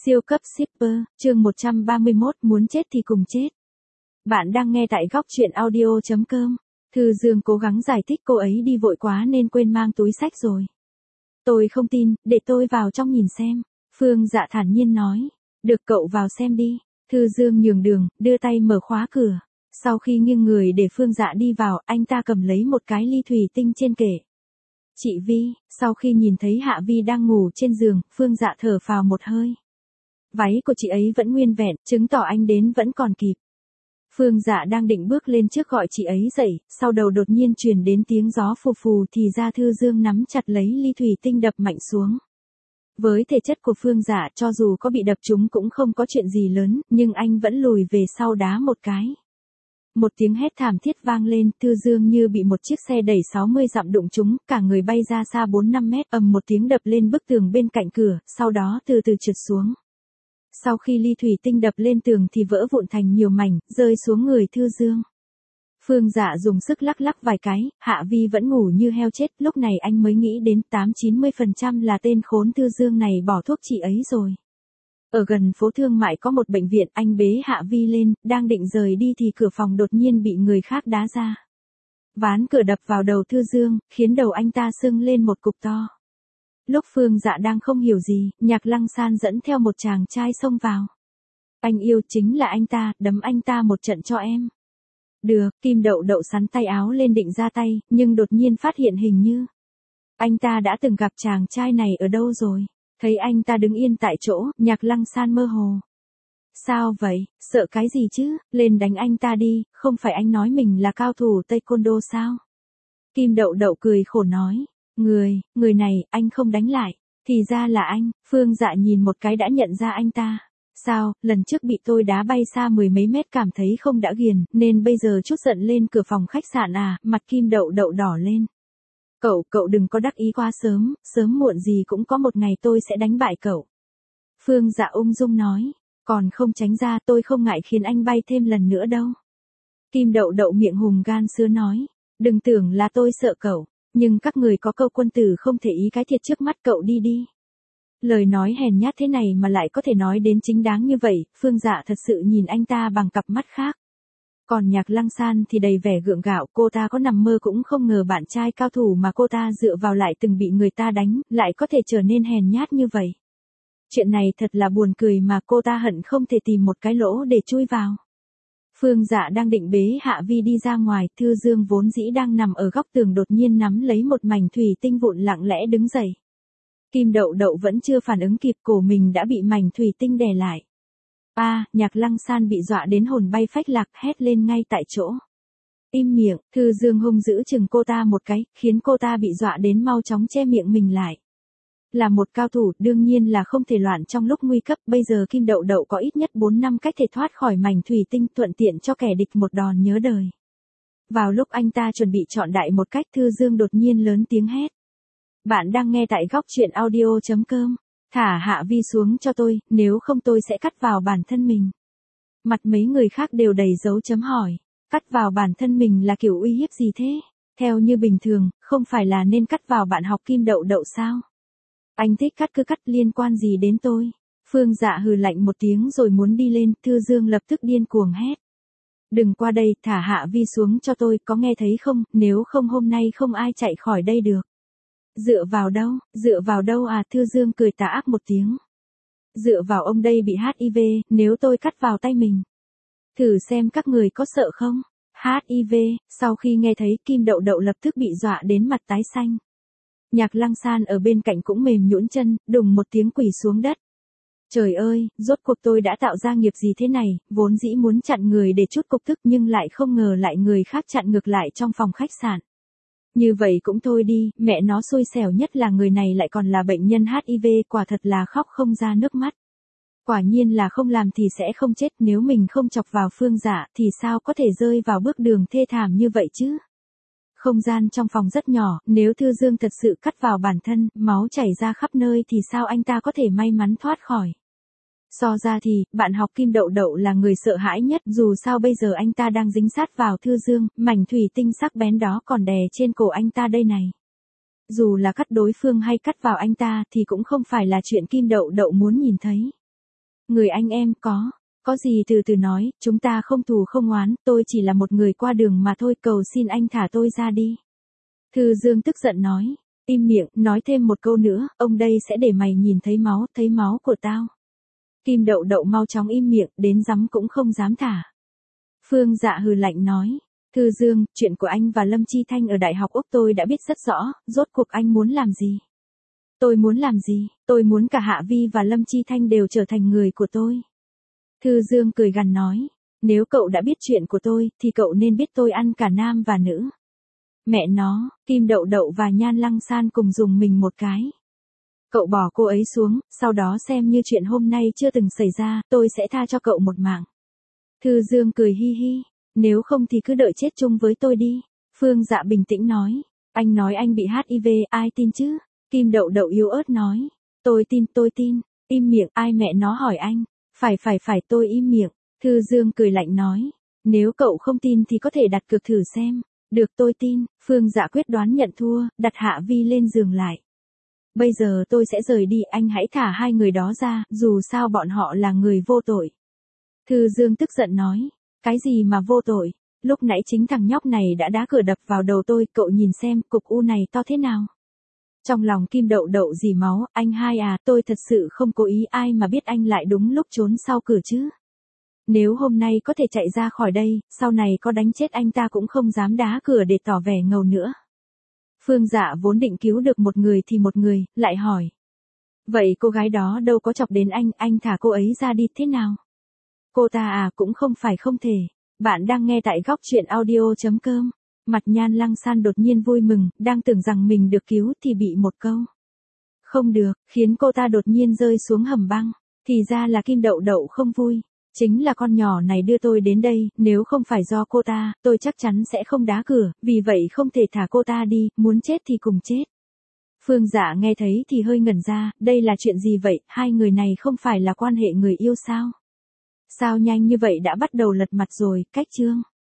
Siêu cấp shipper, chương 131, muốn chết thì cùng chết. Bạn đang nghe tại góc truyện audio.com. Thư Dương cố gắng giải thích cô ấy đi vội quá nên quên mang túi xách rồi. Tôi không tin, để tôi vào trong nhìn xem. Phương Dạ thản nhiên nói. Được, cậu vào xem đi. Thư Dương nhường đường, đưa tay mở khóa cửa. Sau khi nghiêng người để Phương Dạ đi vào, anh ta cầm lấy một cái ly thủy tinh trên kệ. Chị Vi, sau khi nhìn thấy Hạ Vi đang ngủ trên giường, Phương Dạ thở phào một hơi. Váy của chị ấy vẫn nguyên vẹn, chứng tỏ anh đến vẫn còn kịp. Phương Dạ đang định bước lên trước gọi chị ấy dậy, sau đầu đột nhiên truyền đến tiếng gió phù phù thì ra Thư Dương nắm chặt lấy ly thủy tinh đập mạnh xuống. Với thể chất của Phương Dạ cho dù có bị đập trúng cũng không có chuyện gì lớn, nhưng anh vẫn lùi về sau đá một cái. Một tiếng hét thảm thiết vang lên, Thư Dương như bị một chiếc xe đẩy 60 dặm đụng trúng, cả người bay ra xa 4-5 mét, ầm một tiếng đập lên bức tường bên cạnh cửa, sau đó từ từ trượt xuống. Sau khi ly thủy tinh đập lên tường thì vỡ vụn thành nhiều mảnh, rơi xuống người Thư Dương. Phương Dạ dùng sức lắc lắc vài cái, Hạ Vi vẫn ngủ như heo chết, lúc này anh mới nghĩ đến 80-90% là tên khốn Thư Dương này bỏ thuốc chị ấy rồi. Ở gần phố thương mại có một bệnh viện, anh bế Hạ Vi lên, đang định rời đi thì cửa phòng đột nhiên bị người khác đá ra. Ván cửa đập vào đầu Thư Dương, khiến đầu anh ta sưng lên một cục to. Lúc Phương Dạ đang không hiểu gì, Nhạc Lăng San dẫn theo một chàng trai xông vào. Anh yêu chính là anh ta, đấm anh ta một trận cho em. Được, Kim Đậu Đậu sắn tay áo lên định ra tay, nhưng đột nhiên phát hiện hình như anh ta đã từng gặp chàng trai này ở đâu rồi. Thấy anh ta đứng yên tại chỗ, Nhạc Lăng San mơ hồ. Sao vậy, sợ cái gì chứ, lên đánh anh ta đi, không phải anh nói mình là cao thủ taekwondo sao? Kim Đậu Đậu cười khổ nói. Người này, anh không đánh lại. Thì ra là anh, Phương Dạ nhìn một cái đã nhận ra anh ta. Sao, lần trước bị tôi đá bay xa 10 mấy mét cảm thấy không đã ghiền, nên bây giờ chút giận lên cửa phòng khách sạn à, mặt Kim Đậu Đậu đỏ lên. Cậu đừng có đắc ý quá sớm, sớm muộn gì cũng có một ngày tôi sẽ đánh bại cậu. Phương Dạ ung dung nói, còn không tránh ra tôi không ngại khiến anh bay thêm lần nữa đâu. Kim Đậu Đậu miệng hùng gan sứa nói, đừng tưởng là tôi sợ cậu. Nhưng các người có câu quân tử không thể ý cái thiệt trước mắt cậu đi đi. Lời nói hèn nhát thế này mà lại có thể nói đến chính đáng như vậy, Phương Dạ thật sự nhìn anh ta bằng cặp mắt khác. Còn Nhạc Lăng San thì đầy vẻ gượng gạo, cô ta có nằm mơ cũng không ngờ bạn trai cao thủ mà cô ta dựa vào lại từng bị người ta đánh, lại có thể trở nên hèn nhát như vậy. Chuyện này thật là buồn cười mà cô ta hận không thể tìm một cái lỗ để chui vào. Phương Dạ đang định bế Hạ Vi đi ra ngoài, Thư Dương vốn dĩ đang nằm ở góc tường đột nhiên nắm lấy một mảnh thủy tinh vụn lặng lẽ đứng dậy. Kim Đậu Đậu vẫn chưa phản ứng kịp, cổ mình đã bị mảnh thủy tinh đè lại. Nhạc Lăng San bị dọa đến hồn bay phách lạc, hét lên ngay tại chỗ. Im miệng, Thư Dương hung dữ chừng cô ta một cái, khiến cô ta bị dọa đến mau chóng che miệng mình lại. Là một cao thủ, đương nhiên là không thể loạn trong lúc nguy cấp, bây giờ Kim Đậu Đậu có ít nhất 4 năm cách thể thoát khỏi mảnh thủy tinh, thuận tiện cho kẻ địch một đòn nhớ đời. Vào lúc anh ta chuẩn bị chọn đại một cách, Thư Dương đột nhiên lớn tiếng hét. Bạn đang nghe tại góc truyện audio.com. Thả Hạ Vi xuống cho tôi, nếu không tôi sẽ cắt vào bản thân mình. Mặt mấy người khác đều đầy dấu chấm hỏi. Cắt vào bản thân mình là kiểu uy hiếp gì thế? Theo như bình thường, không phải là nên cắt vào bạn học Kim Đậu Đậu sao? Anh thích cắt cứ cắt, liên quan gì đến tôi? Phương Dạ hừ lạnh một tiếng rồi muốn đi lên, Thư Dương lập tức điên cuồng hét. Đừng qua đây, thả Hạ Vi xuống cho tôi, có nghe thấy không, nếu không hôm nay không ai chạy khỏi đây được. Dựa vào đâu à, Thư Dương cười tà ác một tiếng. Dựa vào ông đây bị HIV, nếu tôi cắt vào tay mình. Thử xem các người có sợ không? HIV, sau khi nghe thấy Kim Đậu Đậu lập tức bị dọa đến mặt tái xanh. Nhạc Lăng San ở bên cạnh cũng mềm nhũn chân, đùng một tiếng quỳ xuống đất. Trời ơi, rốt cuộc tôi đã tạo ra nghiệp gì thế này, vốn dĩ muốn chặn người để chút cục tức nhưng lại không ngờ lại người khác chặn ngược lại trong phòng khách sạn. Như vậy cũng thôi đi, mẹ nó xui xẻo nhất là người này lại còn là bệnh nhân HIV, quả thật là khóc không ra nước mắt. Quả nhiên là không làm thì sẽ không chết, nếu mình không chọc vào Phương Dạ thì sao có thể rơi vào bước đường thê thảm như vậy chứ? Không gian trong phòng rất nhỏ, nếu Thư Dương thật sự cắt vào bản thân, máu chảy ra khắp nơi thì sao anh ta có thể may mắn thoát khỏi? So ra thì, bạn học Kim Đậu Đậu là người sợ hãi nhất, dù sao bây giờ anh ta đang dính sát vào Thư Dương, mảnh thủy tinh sắc bén đó còn đè trên cổ anh ta đây này. Dù là cắt đối phương hay cắt vào anh ta thì cũng không phải là chuyện Kim Đậu Đậu muốn nhìn thấy. Người anh em có gì từ từ nói, chúng ta không thù không oán, tôi chỉ là một người qua đường mà thôi, cầu xin anh thả tôi ra đi. Thư Dương tức giận nói, im miệng, nói thêm một câu nữa, ông đây sẽ để mày nhìn thấy máu của tao. Kim Đậu Đậu mau chóng im miệng, đến rắm cũng không dám thả. Phương Dạ hừ lạnh nói, Thư Dương, chuyện của anh và Lâm Chi Thanh ở Đại học Úc tôi đã biết rất rõ, rốt cuộc anh muốn làm gì? Tôi muốn làm gì? Tôi muốn cả Hạ Vi và Lâm Chi Thanh đều trở thành người của tôi. Thư Dương cười gằn nói, nếu cậu đã biết chuyện của tôi, thì cậu nên biết tôi ăn cả nam và nữ. Mẹ nó, Kim Đậu Đậu và Nhan Lăng San cùng dùng mình một cái. Cậu bỏ cô ấy xuống, sau đó xem như chuyện hôm nay chưa từng xảy ra, tôi sẽ tha cho cậu một mạng. Thư Dương cười hi hi, nếu không thì cứ đợi chết chung với tôi đi. Phương Dạ bình tĩnh nói, anh nói anh bị HIV, ai tin chứ? Kim Đậu Đậu yếu ớt nói, tôi tin, im miệng, ai mẹ nó hỏi anh, phải tôi im miệng. Thư Dương cười lạnh nói, nếu cậu không tin thì có thể đặt cược thử xem. Được tôi tin, Phương Dạ quyết đoán nhận thua, đặt Hạ Vi lên giường lại. Bây giờ tôi sẽ rời đi, anh hãy thả hai người đó ra, dù sao bọn họ là người vô tội. Thư Dương tức giận nói, cái gì mà vô tội, lúc nãy chính thằng nhóc này đã đá cửa đập vào đầu tôi, cậu nhìn xem, cục u này to thế nào. Trong lòng Kim Đậu Đậu dì máu, anh hai à, tôi thật sự không cố ý, ai mà biết anh lại đúng lúc trốn sau cửa chứ. Nếu hôm nay có thể chạy ra khỏi đây, sau này có đánh chết anh ta cũng không dám đá cửa để tỏ vẻ ngầu nữa. Phương Dạ vốn định cứu được một người thì một người, lại hỏi. Vậy cô gái đó đâu có chọc đến anh thả cô ấy ra đi thế nào? Cô ta à, cũng không phải không thể. Bạn đang nghe tại góc truyện audio.com. Mặt Nhan Lăng San đột nhiên vui mừng, đang tưởng rằng mình được cứu thì bị một câu. Không được, khiến cô ta đột nhiên rơi xuống hầm băng. Thì ra là Kim Đậu Đậu không vui. Chính là con nhỏ này đưa tôi đến đây, nếu không phải do cô ta, tôi chắc chắn sẽ không đá cửa, vì vậy không thể thả cô ta đi, muốn chết thì cùng chết. Phương Dạ nghe thấy thì hơi ngẩn ra, đây là chuyện gì vậy, hai người này không phải là quan hệ người yêu sao? Sao nhanh như vậy đã bắt đầu lật mặt rồi, cách chương.